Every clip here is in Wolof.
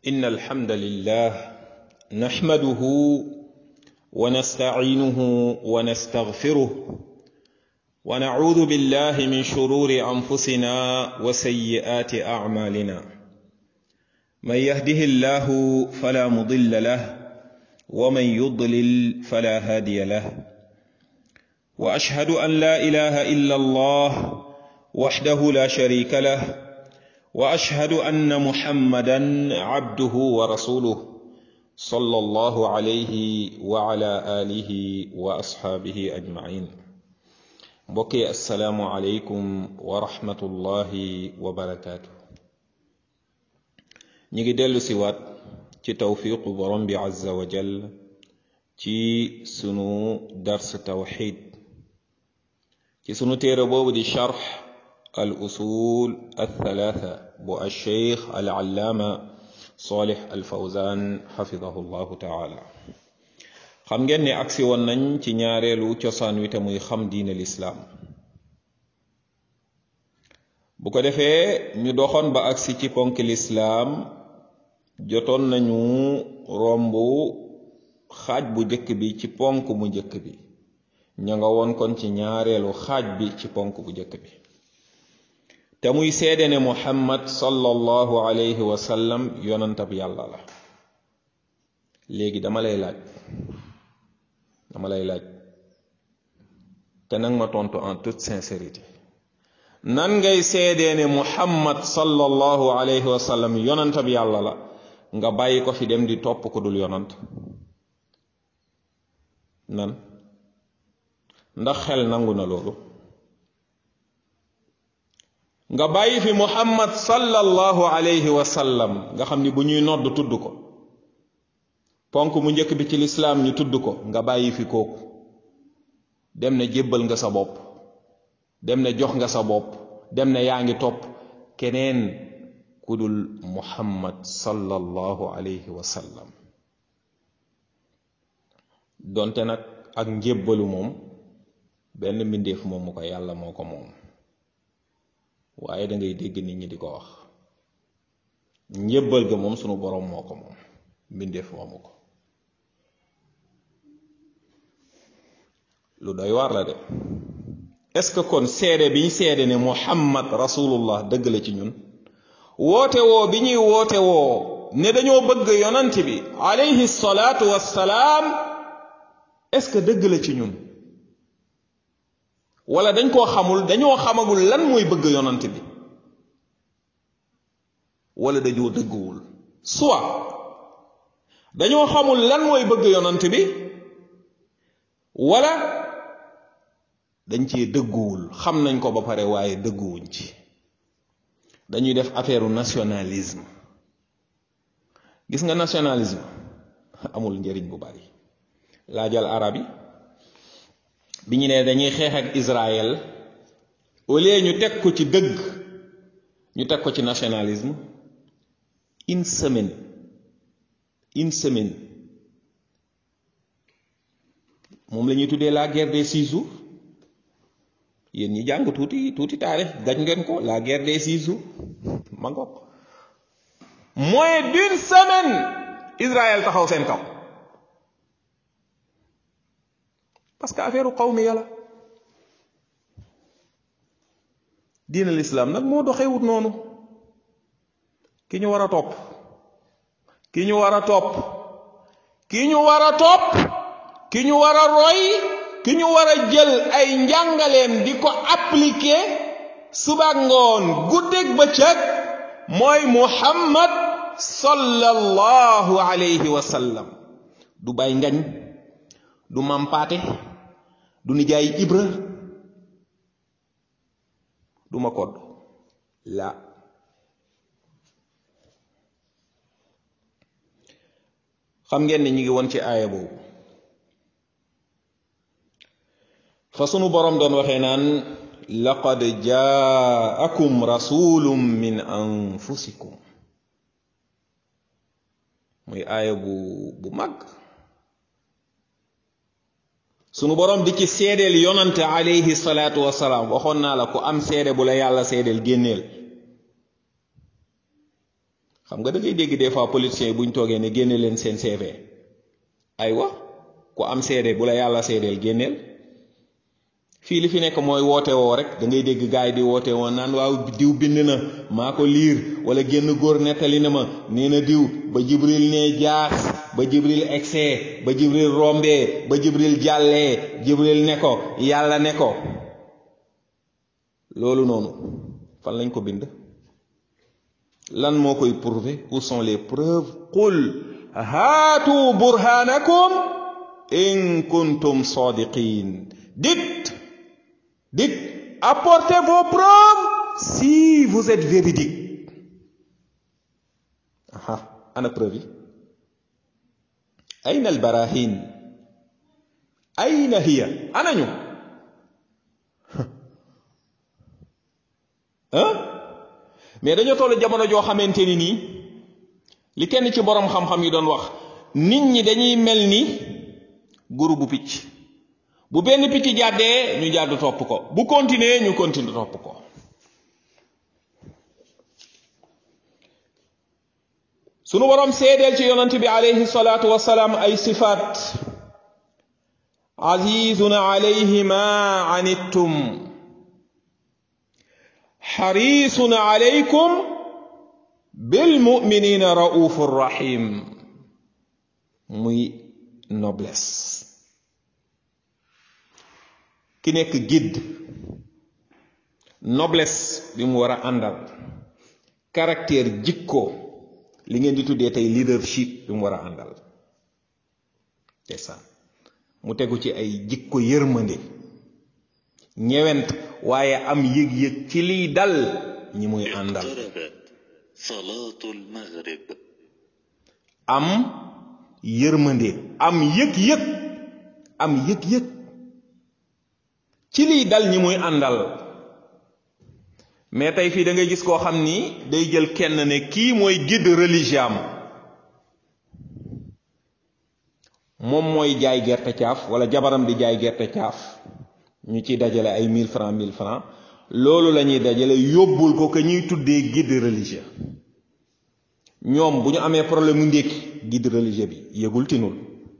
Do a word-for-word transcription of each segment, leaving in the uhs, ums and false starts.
إن الحمد لله نحمده ونستعينه ونستغفره ونعوذ بالله من شرور أنفسنا وسيئات أعمالنا من يهده الله فلا مضل له ومن يضلل فلا هادي له وأشهد أن لا إله إلا الله وحده لا شريك له وأشهد أن محمدا عبده ورسوله صلى الله عليه وعلى آله وأصحابه أجمعين بقي السلام عليكم ورحمة الله وبركاته نيجي دلو سوات ci tawfiqu borom bi azza wa jal ci sunu dars tawxid ci sunu téere boobu di charx al usul althalatha bu alcheikh alallaama salih alfawzan xafidahu llahu taala xam ngeen ni agsi woon nañ ci ñaareelu cosaan wi te muy xam diine lislaam bu ko defee ñu doxoon ba agsi ci ponk lislaam jotoon nañu romb xaaj bu njëkk bi ci ponk bu njëkk bi ña nga woon kon ci ñaareelu xaaj bi ci ponk bu njëkk bi te muy seede ne muhammad sallallahu alayhi wa sallam yonantab yàlla la léegi dama lay laaj dama lay laaj te nag ma tontu en toute sincérité nan ngay seede ne muhammad sallallahu alayhi wa sallam yonantab yàlla la nga bàyyi ko fi dem di topp ko dul yonant nan ndax xel nangu na loolu nga bàyyi fi muhammad sallallahu alayhi wa sallam nga xam ni bu ñuy nodd tudd ko ponk mu njëkk bi ci lislaam ñu tudd ko nga bàyyi fi kooku dem ne jébbal nga sa bopp dem ne jox nga sa bopp dem ne yaa ngi topp keneen kudul muhammad sallallahu alayhi wa sallam donte nag ak njébbalu moom benn mbindeef moom mu ko yàlla moo ko moom waaye da ngay dégg nit ñi di ko wax njébbal ga moom sunu boroom moo ko moom mbindeef moomu ko lu doy waar la de est-ce que kon seede bi ñu seede ne muhammad rasulullah dëgg la ci ñun woote woo bi ñuy woote woo ne dañoo bëgg yonant bi alayhi salaatu wassalaam est-ce que dëgg la ci ñun wala dañ koo xamul dañoo xamagul lan mooy bëgg yonant bi wala dañoo dëgguwul soit dañoo xamul lan mooy bëgg yonant bi wala dañ cee dëgguwul xam nañ ko ba pare waaye dëgguwuñ ci dañuy def affaire nationalisme gis nga nationalisme amul njëriñ bu bari laajal arab yi bi ñu ne dañuy xeex ak Israël au lieu ñu teg ko ci dëgg ñu teg ko ci nationalisme une semaine une semaine moom la ñuy tuddee la guerre des six jours yéen ñi jàng tuuti tuuti taarix gaj ngeen ko la guerre des six jours ma ngoog moins d'une semaine Israël taxaw seen kaw parce que affaire qawmi yàlla diina l'islam nag moo doxewut noonu ki ñu war a topp ki ñu war a topp ki ñu war a topp ki ñu war a roy ki ñu war a jël ay njàngaleem di ko appliquer suba ngoon guddeeg bëccëg mooy muhammad sallallahu alayhi wa sallam du bay ngañ du mampaate du nijaay ibra du ma kodd la xam ngeen ni ñu ngi woon ci aaya boobu fa sunu boroom doon waxee naan laqad jaakum rasulun min anfusikum muy aaya bu bu mag sunu boroom di ci seedeel yonante alayhi salaatu wasalaam waxoon naa la ku am seede bu la yàlla seedeel génneel xam nga da ngay dégg des fois politiciens yi buñ toogee ne génne leen seen C V aywa ku am seede bu la yàlla seedeel génneel fii li fi nekk mooy woote woo rek da ngay dégg gaay di woote woo naan waaw diw bind na maa ko liir wala génn góor nettali na ma nee na diw ba jibril nee jaas ba jibril egsee ba jibril rombee ba jibril jàllee jibril ne ko yàlla ne ko loolu noonu fan lañ ko bind lan moo koy prouver où sont les preuves qul haatu burhanakum in kuntum sadiqin dites dites apportez vos preuves si vous êtes véridique. aha ana preuve yi ayna al barahin ayna hiya anañu ah mais dañoo toll jamono joo xamante ni nii li kenn ci borom xam-xam yi doon wax nit ñi dañuy mel ni guru bu picc bu benn picc jàddee ñu jàdd topp ko bu continuer ñu continue topp ko sunu borom seedeel ci yonent bi alayhi salaatu wassalaam ay sifaat azizun alayhi ma anittum xarisun alaykum bilmuminina raufur rahim muy noblesse ki nekk guide noblesse bi mu war a àndal caractère jikko li ngeen di tuddee tey leadership bi mu war a àndal c'est ça mu tegu ci ay jikko yërmande ñewent waaye am yëg-yëg ci liy dal ñi muy àndal salaatul maghrib am yërmande am yëg-yëg am yëg-yëg ci liy dal ñi muy àndal mais tey fii da ngay gis koo xam ni day jël kenn ne kii mooy guide religieux am moom mooy jaay gerte caaf wala jabaram di jaay gerte caaf ñu ci dajale ay mille francs mille francs loolu la ñuy dajale yóbbul ko que ñuy tuddee guide religieux ñoom bu ñu amee problème mu ndékki guide religieux bi yëgul tinul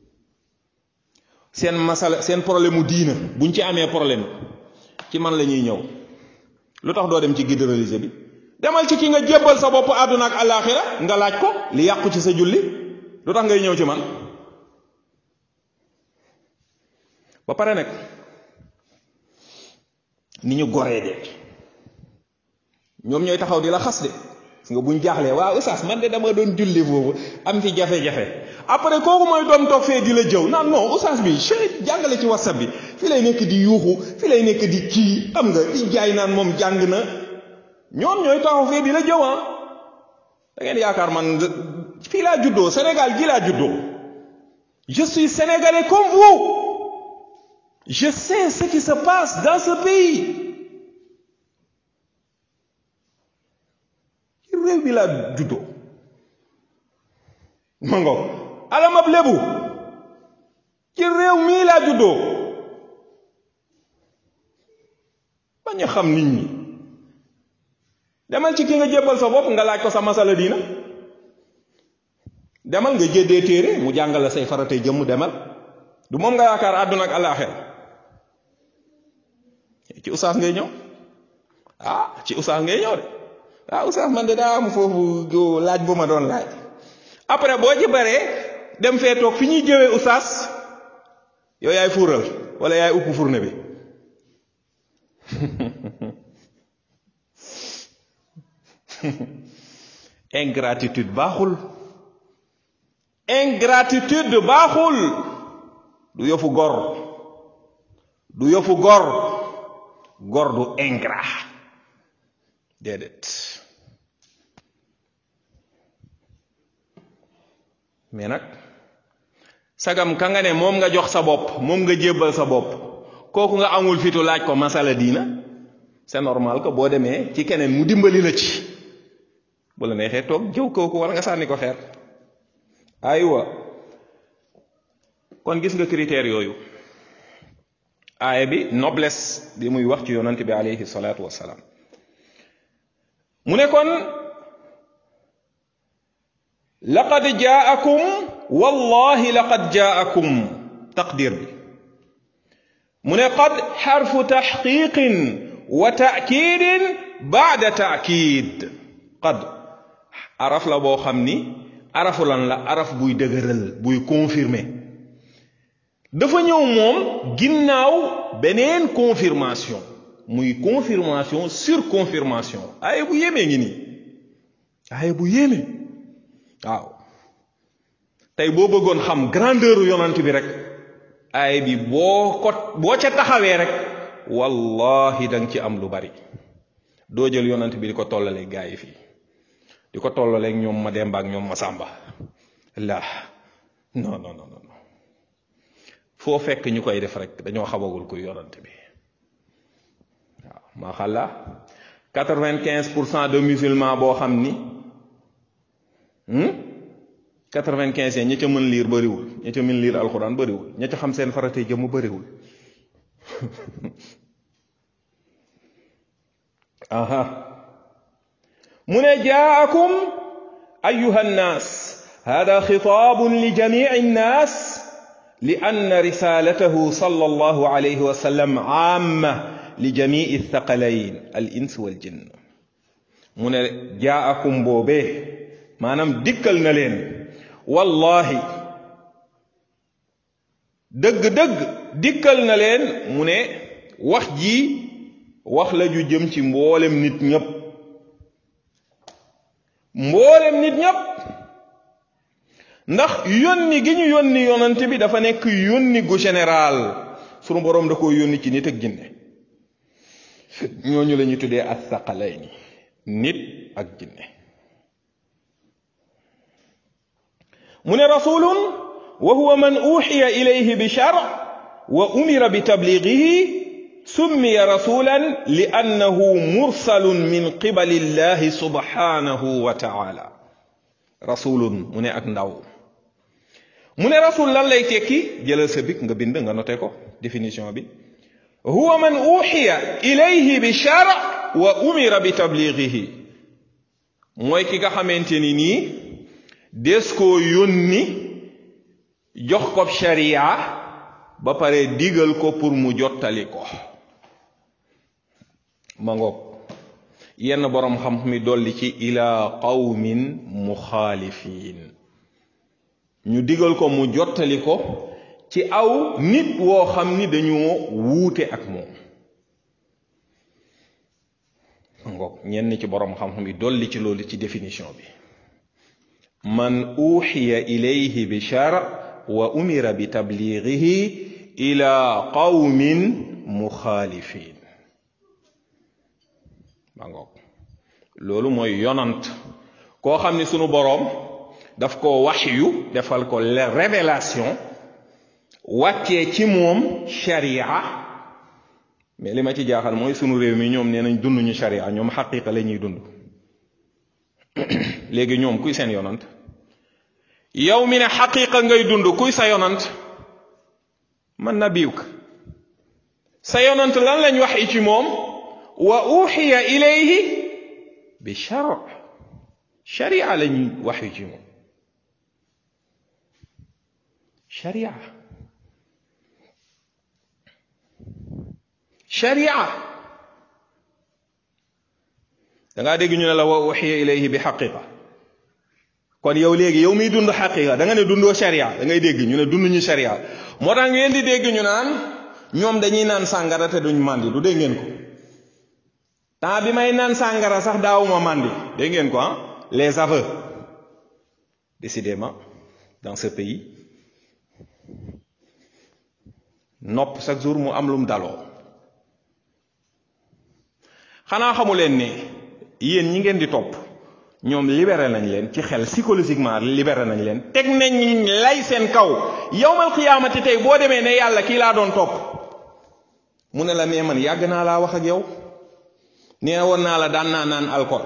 seen masala seen problème mu diina buñ ci amee problème ci man la ñuy ñëw lu tax doo dem ci guide religieux bi demal ci ki nga jébbal sa bopp àdduna ak àllaaxira nga laaj ko li yàqu ci sa julli lu tax ngay ñëw ci man ba pare nag ni ñu goree de ñoom ñooy taxaw di la xas de nga buñ jaaxlee waaw oustaz man de dama doon julli foofu am fi jafe-jafe après kooku mooy doom toog fee di la jëw naan non oustaz bi chéri jàngale ci whatsapp bi fi lay nekk di yuuxu fi lay nekk di kii am nga di jaay naan moom jàng na ñoom ñooy taxaw fee di la jëw ah da ngeen yaakaar man fii laa juddoo Sénégal gi laa juddoo je suis sénégalais comme vous je sais ce qui se passe dans ce pays réew mi laa juddoo ma ngo alamab lébu ci réew mii laa juddoo bañ a xam nit ñi demal ci ki nga jébbal sa bopp nga laaj ko sa masala diina demal nga jéddee téere mu jàngal la say faratay jëmm demal du moom nga yaakaar àdduna ak àllaaxira ci usaas ngay ñëw ah ci usaas ngay ñëw de ah oustaz man de daa am foofu laaj bu ma doon laaj après boo ci baree dem fee toog fi ñuy jëwee oustaz yow yaay fuural wala yaay upp fourne bi ingratitude baaxul ingratitude baaxul du yëfu gor du yëfu gor gor du ingrat déedéet mais nag sagam ka nga ne moom nga jox sa bopp moom nga jébbal sa bopp kooku nga amul fitu laaj ko masala diina c'est normal que boo demee ci keneen mu dimbali la ci bu la neexee toog jëw kooku war nga sànni ko xeer aywa kon gis nga critères yooyu aaya bi noblesse bi muy wax ci yonent bi alayhi salaatu wassalaam mu ne kon laqad jaakum wallahi laqad jaakum taqdir bi mu ne qad xarfu taxqiqin wa taakidin baada taakid qad araf la boo xam ni arafu lan la araf buy dëgëral buy confirmer dafa ñëw moom ginnaaw beneen confirmation muy confirmation sur confirmation aaya bu yéemee ngi nii aaya bu yéeme waaw tey boo bëggoon xam grandeur yonant bi rek aaya bi boo ko boo ca taxawee rek wallahi danga ci am lu bari doo jël yonant bi di ko tollaleeg gaa yi fii di ko tollaleeg ñoom ma Demba ak ñoom ma Sàmba la non non non non foo fekk ñu koy def rek dañoo xamagul kuy yonant bi waaw maa xalla quatre-vingt-quinze pour cent de musulmans boo xam ni quatre-vingt-quinze ña ca mën liir bëriwul ña ca mën liir alxuraan bëriwul ña ca xam seen faratee jëmm bëriwul aha mu ne jaakum ayuha nnaas hada xitaabun li jamici nnaas li anna risalatahu sallallahu alayhi wa sallam aamma li jamici thaqalayn al ins wal jinn mu ne jaakum boobee maanaam dikkal na leen wallahi dëgg-dëgg dikkal na leen mu ne wax ji wax la ju jëm ci mboolem nit ñépp mboolem nit ñépp ndax yónni gi ñu yónni yonant bi dafa nekk yónni gu général sunu boroom da ko yónni ci nit ak jinne ñooñu la ñuy tuddee as-saqalayni nit ak jinne mu ne rasulun wa huwa man uxiya ilayhi bi shar wa umira bi tablighihi summiya rasulan li annahu mursalun min qibali llahi subhanahu wa taala rasulun mu ne ak ndaw mu ne rasul lan lay tekki jëlal sa bic nga bind nga noté ko définition bi huwa man uxiya ilayhi bi shar wa umira bi tablighihi mooy ki nga xamante ni nii des koo yónni jox ko sharia ba pare digal ko pour mu jottali ko ma ngoog yenn boroom xam mi dolli ci ila qawmin muxaalifin ñu digal ko mu jottali ko ci aw nit woo xam ni dañoo wuute ak moom ma ngoog ñenn ci boroom xam-xam yi dolli ci loolu ci définition bi man uxiya ilayhi bi shar wa umira bi tablighihi ila qawmin muxaalifin ba ngoog loolu mooy yonant koo xam ni sunu boroom daf ko waxyu defal ko la révélation wàccee ci moom sharia mais li ma ci jaaxal mooy sunu réew mi ñoom nee nañ dund ñu sharia ñoom xaqiqa la ñuy dund léegi ñoom kuy seen yonant yow mi ne xaqiqa ngay dund kuy sa yonant man nabiyuk sa yonant lan lañ wax i ci moom wa uxiya ilayhi bi shar sharia lañuy wax i ci moom sharia sharia dangaa dégg ñu ne la wa uxiya ilayhi bi xaqiqa kon yow léegi yow miy dund xaqiqa da nga ne dundoo sharia da ngay dégg ñu ne dund ñu sharia moo tax ngeen di dégg ñu naan ñoom dañuy naan sàngara te duñ màndi du dégg ngeen ko temps bi may naan sàngara sax daawuma màndi dégg ngeen ko ah les aveux décidément dans ce pays nopp chaque jour mu am lum daloo xanaa xamu leen ne yéen ñi ngeen di topp ñoom libéré nañ leen ci xel psychologiquement libéré nañ leen teg nañ lay seen kaw yawmal qiyaamati tey boo demee ne yàlla kii laa doon topp mu ne la mais man yàgg naa laa wax ak yow nee woon naa la daan naa naan alcool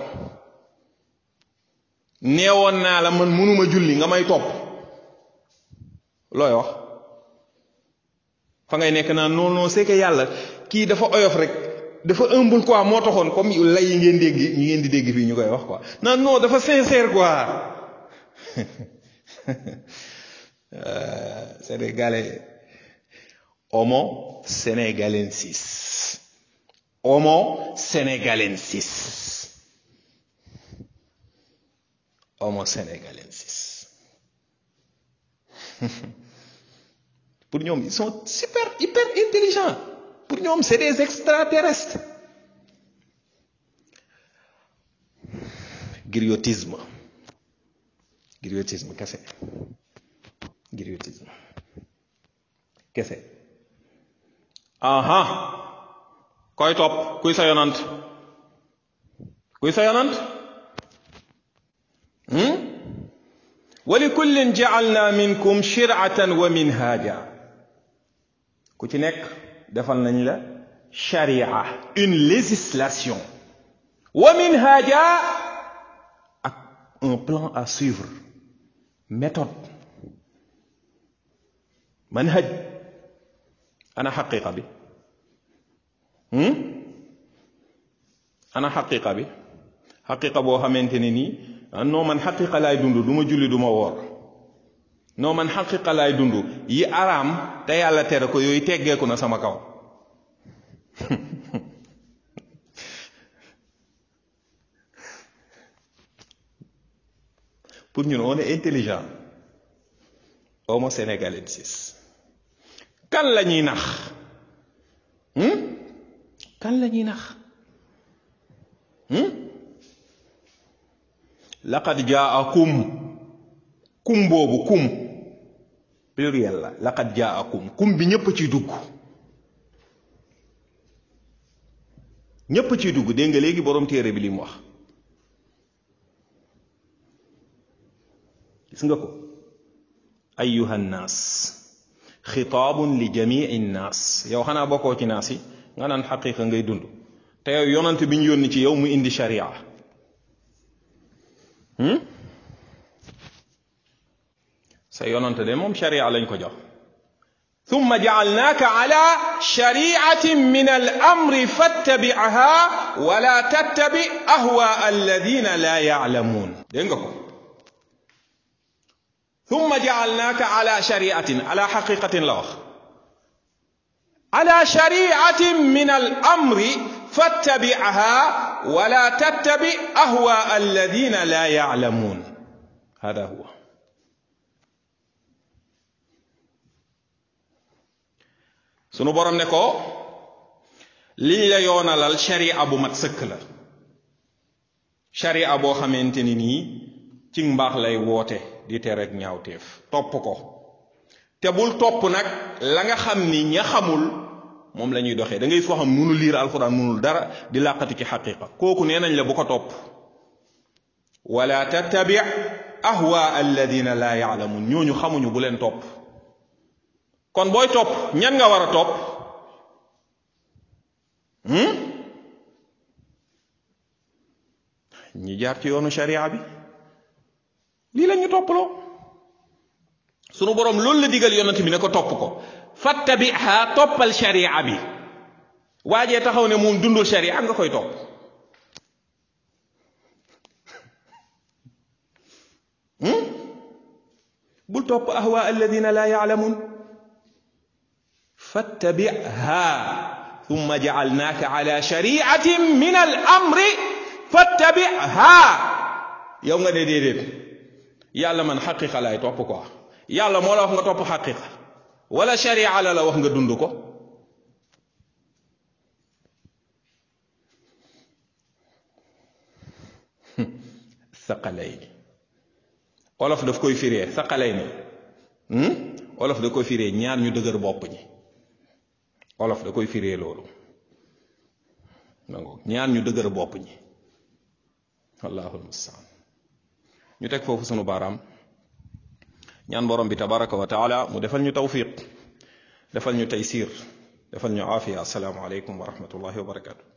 nee woon naa la man mënuma julli nga may topp looy wax fa ngay nekk naa non non c'est que yàlla kii dafa oyof rek dafa humble quoi moo taxoon comme lay yi ngeen dégg ñu ngeen di dégg fii ñu koy wax quoi non non dafa sincère quoi Euh, sénégalais homo sénégalensis homo sénégalensis homo sénégalensis pour ñoom ils sont super hyper intelligents pour ñoom c'est des extraterrestres. griotisme griotisme kese griotisme kese. aha koy topp kuy sa yonant kuy sa yonant hmm? wa li kullin ja'alna minkum shir'atan wa minhaja ku ci nekk defal nañ la sharia une législation wa minhaja ak un plan à suivre méthode manhaj. ana xaqiqa bi hmm? ana xaqiqa bi xaqiqa boo xamante ne nii non man xaqiqa laay dund du ma julli du ma woor non man xaqiqa laay dund yi araam te yàlla tere ko yooyu teggeeku na sama kaw. pour ñun on est intelligent homo sénégalensis. kan la ñuy nax hmm? kan la ñuy nax hmm? laqad jaakum kum boobu kum pluriel la laqad jaakum kum bi ñëpp ciy dugg ñëpp ciy dugg dégg nga léegi borom téere bi li mu wax gis nga ko ayyuha nnaas xitaabun li jamii nnaas yow xanaa bokkoo ci naas yi nga naan xaqiqa ngay dund te yow yonant bi ñu yónni ci yow mu indi sharia hmm? sa yonant de moom sharia lañ ko jox thumma ja'alnaaka ala shari'atin min al amri fattabi'ha wa la tattabi ahwaa alladhina la ya'lamun. dégg nga ko thumma ja'alnaaka ala shari'atin ala haqiqatin la wax ala shari'atin min al amri fattabi'ha wa la tattabi ahwaa alladhina la ya'lamun. hada huwa. sunu borom ne ko liñ la yoonalal sharia bu mat sëkk la sharia boo xamante ni nii ci mbaax lay woote di tere ak ñaawteef topp ko te bul topp nag la nga xam ni ña xamul moom la ñuy doxee da ngay foo xam mënul liir alxuraan mënul dara di làqati ci xaqiqa kooku nee nañ la bu ko topp wala tattabi ahwa alladina la ya'lamun ñooñu xamuñu bu leen topp. kon booy topp ñan nga war a topp hmm? ñi jaar ci yoonu sharia bi lii la ñu topploo sunu boroom loolu la digal yonent bi ne ko topp ko fattabiha toppal sharia bi waajee taxaw ne moom dundul sharia nga koy topp hmm? bul topp ahwa alladina la ya'lamun fattabi'ha thumma ja'alnaaka ala shari'atin min al-amri fattabi'ha yow nga ne déedéet yàlla man xaqiqa laay topp quoi yàlla moo la wax nga topp xaqiqa wala sharia la la wax nga dund ko saqalayni olof daf koy firee saqalayni olof da koy firee ñaar ñu dëgër bopp ñi olof da koy firee loolu donc ñaar ñu dëgër bopp ñi wallahul mustaan ñu teg foofu sunu baaraam ñaan borom bi tabaraka wa taala mu defal ñu tawfiq defal ñu taysir defal ñu aafiya assalaamu aleykum wa rahmatullahi wa barakatu